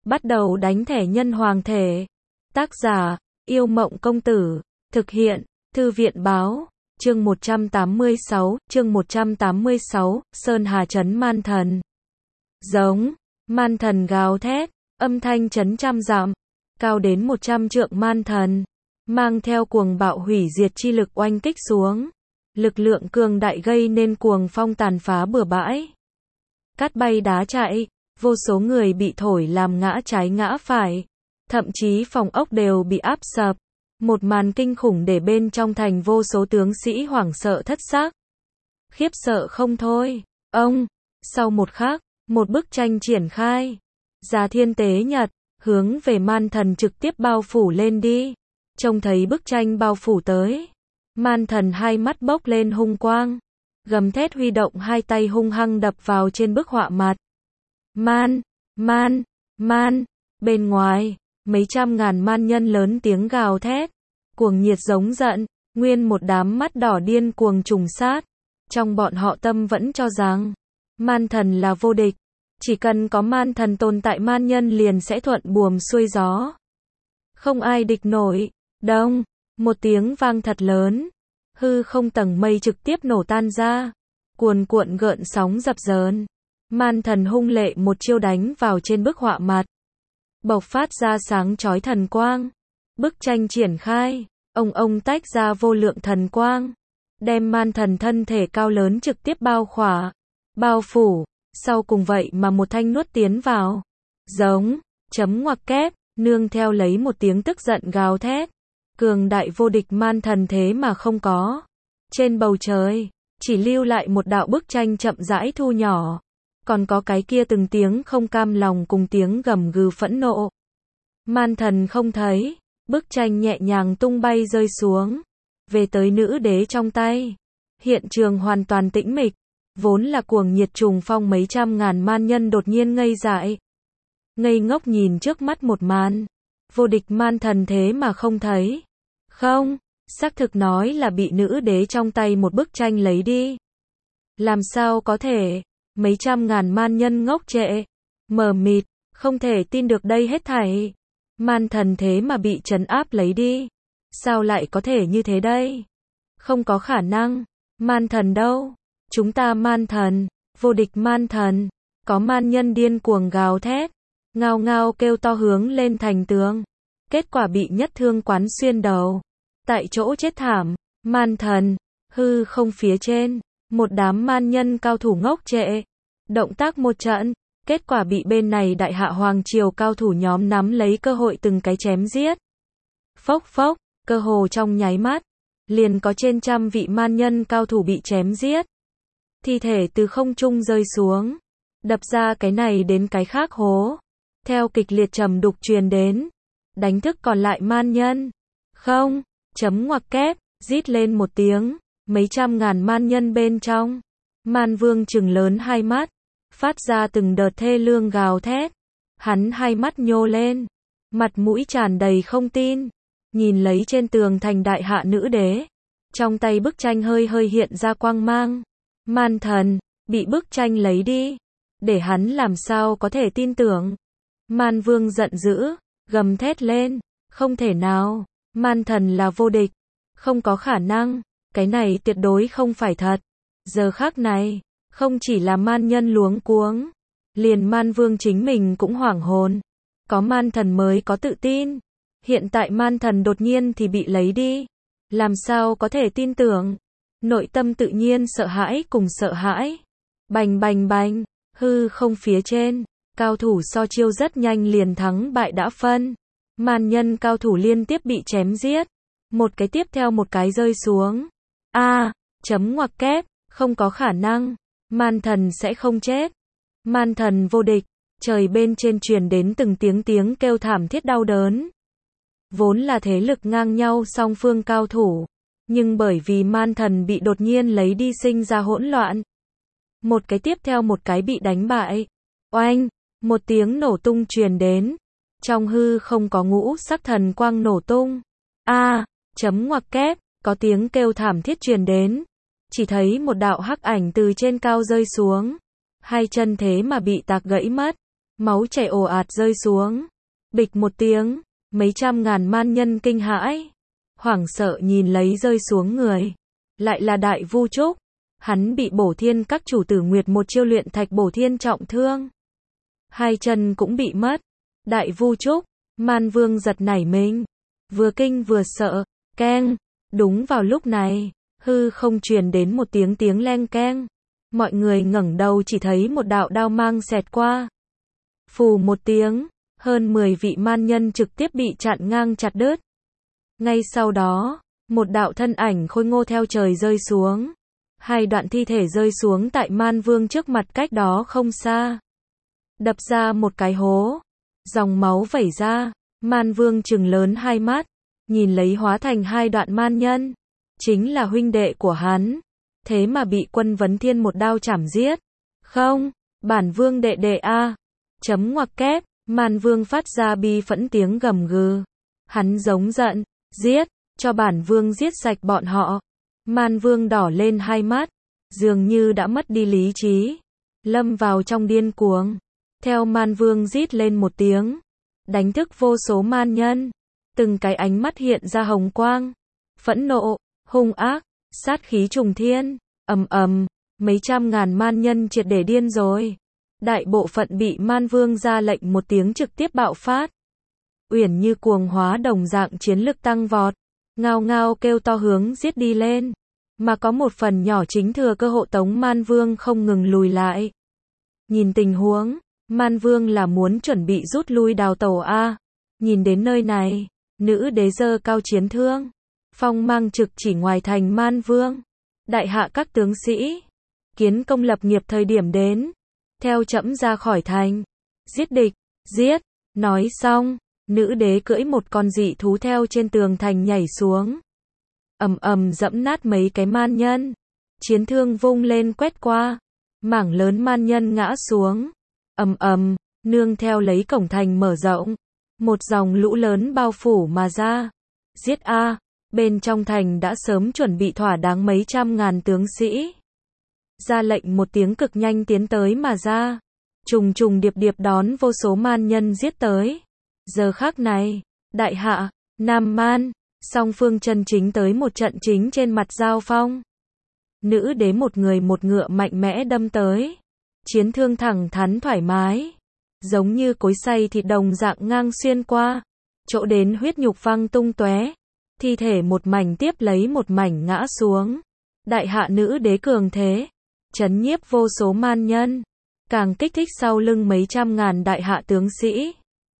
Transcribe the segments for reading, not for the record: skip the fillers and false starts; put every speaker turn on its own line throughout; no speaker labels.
Bắt đầu đánh thẻ nhân hoàng thể. Tác giả, Yêu Mộng Công Tử. Thực hiện, Thư viện Báo. Chương 186, Sơn Hà trấn man thần. Giống, man thần gào thét, âm thanh chấn trăm dặm, cao đến 100 trượng man thần, mang theo cuồng bạo hủy diệt chi lực oanh kích xuống. Lực lượng cường đại gây nên cuồng phong tàn phá bừa bãi. Cát bay đá chạy, vô số người bị thổi làm ngã trái ngã phải, thậm chí phòng ốc đều bị áp sập. Một màn kinh khủng để bên trong thành vô số tướng sĩ hoảng sợ thất xác. Khiếp sợ không thôi. Sau một khắc, một bức tranh triển khai. Giá thiên tế nhật, hướng về man thần trực tiếp bao phủ lên đi. Trông thấy bức tranh bao phủ tới. Man thần hai mắt bốc lên hung quang. Gầm thét huy động hai tay hung hăng đập vào trên bức họa mặt. Man. Bên ngoài, mấy trăm ngàn man nhân lớn tiếng gào thét. Cuồng nhiệt giống giận, nguyên một đám mắt đỏ điên cuồng trùng sát. Trong bọn họ tâm vẫn cho rằng, man thần là vô địch. Chỉ cần có man thần tồn tại man nhân liền sẽ thuận buồm xuôi gió. Không ai địch nổi. Đông, một tiếng vang thật lớn. Hư không tầng mây trực tiếp nổ tan ra. Cuồn cuộn gợn sóng dập dờn. Man thần hung lệ một chiêu đánh vào trên bức họa mặt. Bộc phát ra sáng chói thần quang. Bức tranh triển khai, ông tách ra vô lượng thần quang. Đem man thần thân thể cao lớn trực tiếp bao khỏa, bao phủ. Sau cùng vậy mà một thanh nuốt tiến vào. Giống, chấm ngoặc kép, nương theo lấy một tiếng tức giận gào thét. Cường đại vô địch man thần thế mà không có. Trên bầu trời, chỉ lưu lại một đạo bức tranh chậm rãi thu nhỏ. Còn có cái kia từng tiếng không cam lòng cùng tiếng gầm gừ phẫn nộ. Man thần không thấy, bức tranh nhẹ nhàng tung bay rơi xuống. Về tới nữ đế trong tay. Hiện trường hoàn toàn tĩnh mịch. Vốn là cuồng nhiệt trùng phong mấy trăm ngàn man nhân đột nhiên ngây dại. Ngây ngốc nhìn trước mắt một màn. Vô địch man thần thế mà không thấy. Không, xác thực nói là bị nữ đế trong tay một bức tranh lấy đi. Làm sao có thể? Mấy trăm ngàn man nhân ngốc trệ, mờ mịt, không thể tin được đây hết thảy. Man thần thế mà bị trấn áp lấy đi. Sao lại có thể như thế đây? Không có khả năng. Man thần đâu? Chúng ta man thần, vô địch man thần. Có man nhân điên cuồng gào thét, ngao ngao kêu to hướng lên thành tường. Kết quả bị nhất thương quán xuyên đầu. Tại chỗ chết thảm. Man thần, hư không phía trên. Một đám man nhân cao thủ ngốc trệ. Động tác một trận. Kết quả bị bên này đại hạ hoàng triều cao thủ nhóm nắm lấy cơ hội từng cái chém giết. Phốc phốc, cơ hồ trong nháy mắt. Liền có trên trăm vị man nhân cao thủ bị chém giết. Thi thể từ không trung rơi xuống. Đập ra cái này đến cái khác hố. Theo kịch liệt trầm đục truyền đến. Đánh thức còn lại man nhân. Không, chấm ngoặc kép, rít lên một tiếng. Mấy trăm ngàn man nhân bên trong. Man vương trừng lớn hai mắt. Phát ra từng đợt thê lương gào thét. Hắn hai mắt nhô lên. Mặt mũi tràn đầy không tin. Nhìn lấy trên tường thành đại hạ nữ đế. Trong tay bức tranh hơi hiện ra quang mang. Man thần, bị bức tranh lấy đi. Để hắn làm sao có thể tin tưởng. Man vương giận dữ, gầm thét lên. Không thể nào, man thần là vô địch. Không có khả năng, cái này tuyệt đối không phải thật. Giờ khắc này, không chỉ là man nhân luống cuống. Liền man vương chính mình cũng hoảng hồn. Có man thần mới có tự tin. Hiện tại man thần đột nhiên thì bị lấy đi. Làm sao có thể tin tưởng. Nội tâm tự nhiên sợ hãi cùng sợ hãi. Bành bành bành, hư không phía trên. Cao thủ so chiêu rất nhanh liền thắng bại đã phân. Man nhân cao thủ liên tiếp bị chém giết. Một cái tiếp theo một cái rơi xuống. Chấm ngoặc kép, không có khả năng. Man thần sẽ không chết. Man thần vô địch. Trời bên trên truyền đến từng tiếng kêu thảm thiết đau đớn. Vốn là thế lực ngang nhau song phương cao thủ. Nhưng bởi vì man thần bị đột nhiên lấy đi sinh ra hỗn loạn. Một cái tiếp theo một cái bị đánh bại. Oanh, một tiếng nổ tung truyền đến. Trong hư không có ngũ sắc thần quang nổ tung. Chấm ngoặc kép, có tiếng kêu thảm thiết truyền đến. Chỉ thấy một đạo hắc ảnh từ trên cao rơi xuống. Hai chân thế mà bị tạc gãy mất. máu chảy ồ ạt rơi xuống. Bịch một tiếng, mấy trăm ngàn man nhân kinh hãi, hoảng sợ nhìn lấy rơi xuống người. Lại là Đại Vu Trúc. Hắn bị Bổ Thiên các chủ Tử Nguyệt một chiêu luyện thạch bổ thiên trọng thương. Hai chân cũng bị mất. Đại Vu Trúc, Man Vương giật nảy mình. Vừa kinh vừa sợ, keng. Đúng vào lúc này, hư không truyền đến một tiếng leng keng. Mọi người ngẩng đầu chỉ thấy một đạo đao mang xẹt qua. Phù một tiếng, hơn 10 vị man nhân trực tiếp bị chặn ngang chặt đứt. Ngay sau đó, một đạo thân ảnh khôi ngô theo trời rơi xuống. Hai đoạn thi thể rơi xuống tại Man Vương trước mặt cách đó không xa. Đập ra một cái hố. Dòng máu vẩy ra. Man Vương trừng lớn hai mắt. Nhìn lấy hóa thành hai đoạn man nhân. Chính là huynh đệ của hắn. Thế mà bị Quân Vấn Thiên một đao chảm giết. Không, bản vương đệ đệ a. Chấm ngoặc kép. Man Vương phát ra bi phẫn tiếng gầm gừ. Hắn giống giận. Giết, cho bản vương giết sạch bọn họ. Man Vương đỏ lên hai mắt, dường như đã mất đi lý trí, lâm vào trong điên cuồng. Theo Man Vương rít lên một tiếng, đánh thức vô số man nhân, từng cái ánh mắt hiện ra hồng quang, phẫn nộ, hung ác, sát khí trùng thiên, ầm ầm, mấy trăm ngàn man nhân triệt để điên rồi. Đại bộ phận bị Man Vương ra lệnh một tiếng trực tiếp bạo phát. Uyển như cuồng hóa đồng dạng chiến lực tăng vọt, ngao ngao kêu to hướng giết đi lên. Mà có một phần nhỏ chính thừa cơ hộ tống Man Vương không ngừng lùi lại. Nhìn tình huống, Man Vương là muốn chuẩn bị rút lui đào tẩu a. Nhìn đến nơi này, nữ đế giơ cao chiến thương, phong mang trực chỉ ngoài thành Man Vương. Đại hạ các tướng sĩ, kiến công lập nghiệp thời điểm đến, theo trẫm ra khỏi thành, giết địch, giết. Nói xong, nữ đế cưỡi một con dị thú theo trên tường thành nhảy xuống. Ầm ầm dẫm nát mấy cái man nhân. Chiến thương vung lên quét qua. Mảng lớn man nhân ngã xuống. Ầm ầm, nương theo lấy cổng thành mở rộng. Một dòng lũ lớn bao phủ mà ra. Giết a, bên trong thành đã sớm chuẩn bị thỏa đáng mấy trăm ngàn tướng sĩ. Ra lệnh một tiếng cực nhanh tiến tới mà ra. Trùng trùng điệp điệp đón vô số man nhân giết tới. Giờ khắc này, đại hạ, Nam Man, song phương chân chính tới một trận chính trên mặt giao phong. Nữ đế một người một ngựa mạnh mẽ đâm tới. Chiến thương thẳng thắn thoải mái. Giống như cối xay thịt đồng dạng ngang xuyên qua. Chỗ đến huyết nhục văng tung tóe. Thi thể một mảnh tiếp lấy một mảnh ngã xuống. Đại hạ nữ đế cường thế. Chấn nhiếp vô số man nhân. Càng kích thích sau lưng mấy trăm ngàn đại hạ tướng sĩ.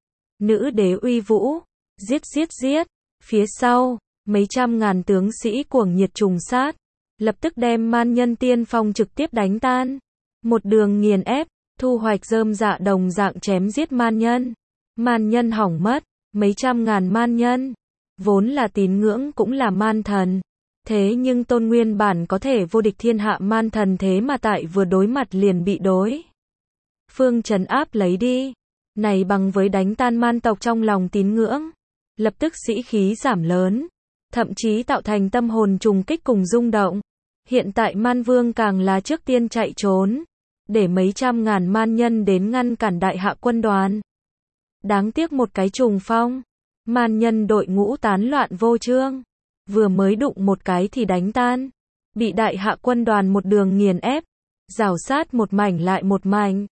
Nữ đế uy vũ. Giết giết giết. Phía sau, mấy trăm ngàn tướng sĩ cuồng nhiệt trùng sát, lập tức đem man nhân tiên phong trực tiếp đánh tan. Một đường nghiền ép, thu hoạch rơm dạ đồng dạng chém giết man nhân. Man nhân hỏng mất, mấy trăm ngàn man nhân. Vốn là tín ngưỡng cũng là man thần. Thế nhưng tôn nguyên bản có thể vô địch thiên hạ man thần thế mà tại vừa đối mặt liền bị đối phương trấn áp lấy đi. Này bằng với đánh tan man tộc trong lòng tín ngưỡng. Lập tức sĩ khí giảm lớn, thậm chí tạo thành tâm hồn trùng kích cùng rung động. Hiện tại Man Vương càng là trước tiên chạy trốn, để mấy trăm ngàn man nhân đến ngăn cản đại hạ quân đoàn. Đáng tiếc một cái trùng phong, man nhân đội ngũ tán loạn vô chương, vừa mới đụng một cái thì đánh tan, bị đại hạ quân đoàn một đường nghiền ép, rào sát một mảnh lại một mảnh.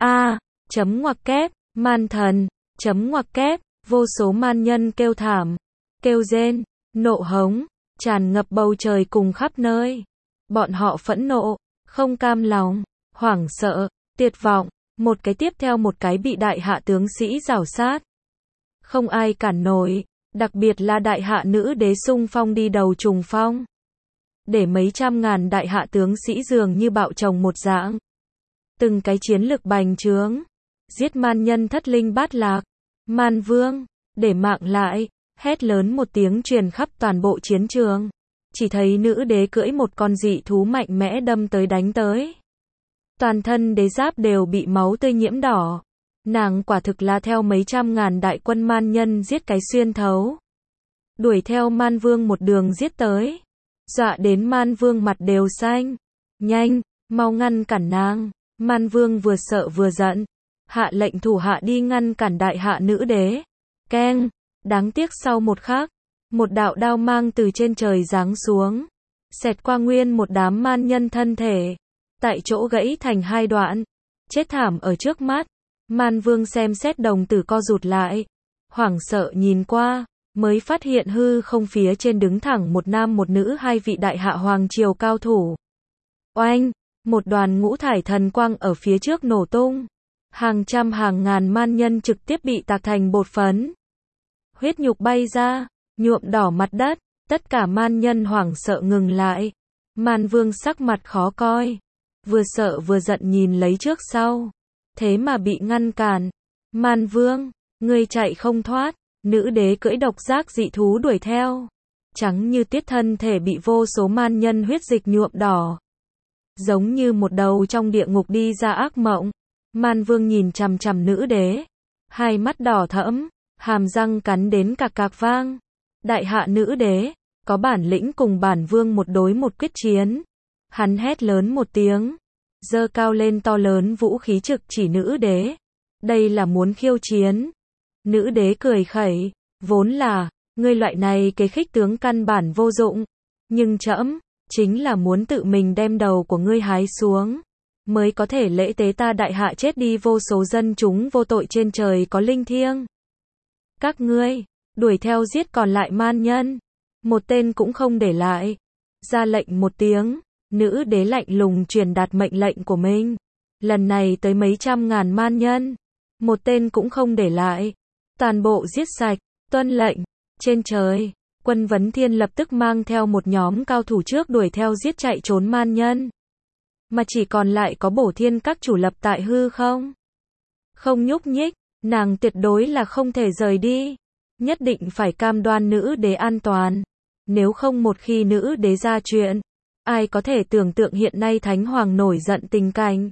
Chấm ngoặc kép, man thần, chấm ngoặc kép. Vô số man nhân kêu thảm, kêu rên, nộ hống, tràn ngập bầu trời cùng khắp nơi. Bọn họ phẫn nộ, không cam lòng, hoảng sợ, tuyệt vọng, một cái tiếp theo một cái bị đại hạ tướng sĩ rào sát. Không ai cản nổi, đặc biệt là đại hạ nữ đế xung phong đi đầu trùng phong. Để mấy trăm ngàn đại hạ tướng sĩ dường như bạo chồng một dạng. Từng cái chiến lực bành trướng, giết man nhân thất linh bát lạc. Man Vương, để mạng lại, hét lớn một tiếng truyền khắp toàn bộ chiến trường. Chỉ thấy nữ đế cưỡi một con dị thú mạnh mẽ đâm tới đánh tới. Toàn thân đế giáp đều bị máu tươi nhiễm đỏ. Nàng quả thực là theo mấy trăm ngàn đại quân man nhân giết cái xuyên thấu. Đuổi theo Man Vương một đường giết tới. Dọa đến Man Vương mặt đều xanh. Nhanh, mau ngăn cản nàng. Man Vương vừa sợ vừa giận. hạ lệnh thủ hạ đi ngăn cản đại hạ nữ đế. Keng, đáng tiếc sau một khắc, một đạo đao mang từ trên trời giáng xuống, xẹt qua nguyên một đám man nhân thân thể, tại chỗ gãy thành hai đoạn, chết thảm ở trước mắt. Man Vương xem xét đồng tử co rụt lại, hoảng sợ nhìn qua, mới phát hiện hư không phía trên đứng thẳng một nam một nữ, hai vị đại hạ hoàng triều cao thủ. Oanh, một đoàn ngũ thải thần quang ở phía trước nổ tung, hàng trăm hàng ngàn man nhân trực tiếp bị tạc thành bột phấn. Huyết nhục bay ra, nhuộm đỏ mặt đất, tất cả man nhân hoảng sợ ngừng lại. Man Vương sắc mặt khó coi, vừa sợ vừa giận nhìn lấy trước sau, thế mà bị ngăn cản. Man Vương, ngươi chạy không thoát. Nữ đế cưỡi độc giác dị thú đuổi theo, trắng như tiết thân thể bị vô số man nhân huyết dịch nhuộm đỏ, giống như một đầu trong địa ngục đi ra ác mộng. Man Vương nhìn chằm chằm nữ đế, hai mắt đỏ thẫm, hàm răng cắn đến cạc cạc vang. Đại hạ nữ đế, có bản lĩnh cùng bản vương một đối một quyết chiến. Hắn hét lớn một tiếng, giơ cao lên to lớn vũ khí trực chỉ nữ đế. Đây là muốn khiêu chiến. Nữ đế cười khẩy, vốn là, ngươi loại này kế khích tướng căn bản vô dụng, nhưng trẫm chính là muốn tự mình đem đầu của ngươi hái xuống, mới có thể lễ tế ta đại hạ chết đi vô số dân chúng vô tội trên trời có linh thiêng. Các ngươi, đuổi theo giết còn lại man nhân, một tên cũng không để lại. Ra lệnh một tiếng, nữ đế lạnh lùng truyền đạt mệnh lệnh của mình. Lần này tới mấy trăm ngàn man nhân, một tên cũng không để lại. Toàn bộ giết sạch, tuân lệnh. Trên trời, Quân Vấn Thiên lập tức mang theo một nhóm cao thủ trước đuổi theo giết chạy trốn man nhân. Mà chỉ còn lại có Bổ Thiên các chủ lập tại hư không. Không nhúc nhích, nàng tuyệt đối là không thể rời đi. Nhất định phải cam đoan nữ đế an toàn. Nếu không một khi nữ đế ra chuyện, ai có thể tưởng tượng hiện nay Thánh Hoàng nổi giận tình cảnh.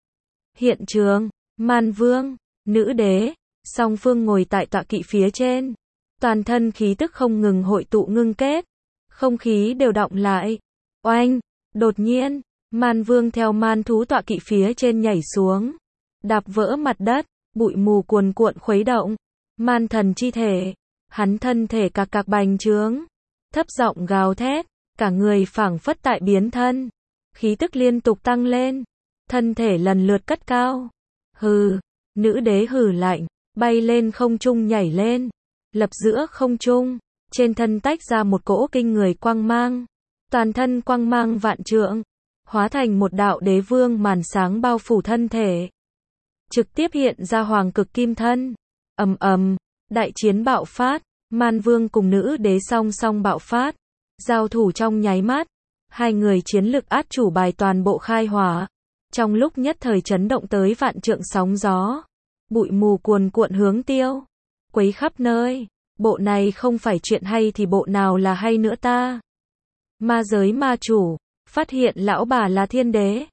Hiện trường, Man Vương, nữ đế, song phương ngồi tại tọa kỵ phía trên. Toàn thân khí tức không ngừng hội tụ ngưng kết. Không khí đều đọng lại. Oanh, đột nhiên, Man Vương theo man thú tọa kỵ phía trên nhảy xuống. Đạp vỡ mặt đất, bụi mù cuồn cuộn khuấy động. Man thần chi thể, hắn thân thể cạc cạc bành trướng. Thấp giọng gào thét, cả người phảng phất tại biến thân. Khí tức liên tục tăng lên. Thân thể lần lượt cất cao. Hừ, nữ đế hừ lạnh, bay lên không trung nhảy lên. Lập giữa không trung, trên thân tách ra một cỗ kinh người quang mang. Toàn thân quang mang vạn trượng, hóa thành một đạo đế vương màn sáng bao phủ thân thể. Trực tiếp hiện ra hoàng cực kim thân. Ầm ầm, đại chiến bạo phát, Man Vương cùng nữ đế song song bạo phát. Giao thủ trong nháy mắt, hai người chiến lực át chủ bài toàn bộ khai hỏa. Trong lúc nhất thời chấn động tới vạn trượng sóng gió. Bụi mù cuồn cuộn hướng tiêu, quấy khắp nơi. Bộ này không phải chuyện hay thì bộ nào là hay nữa ta? Ma giới ma chủ, phát hiện lão bà là thiên đế.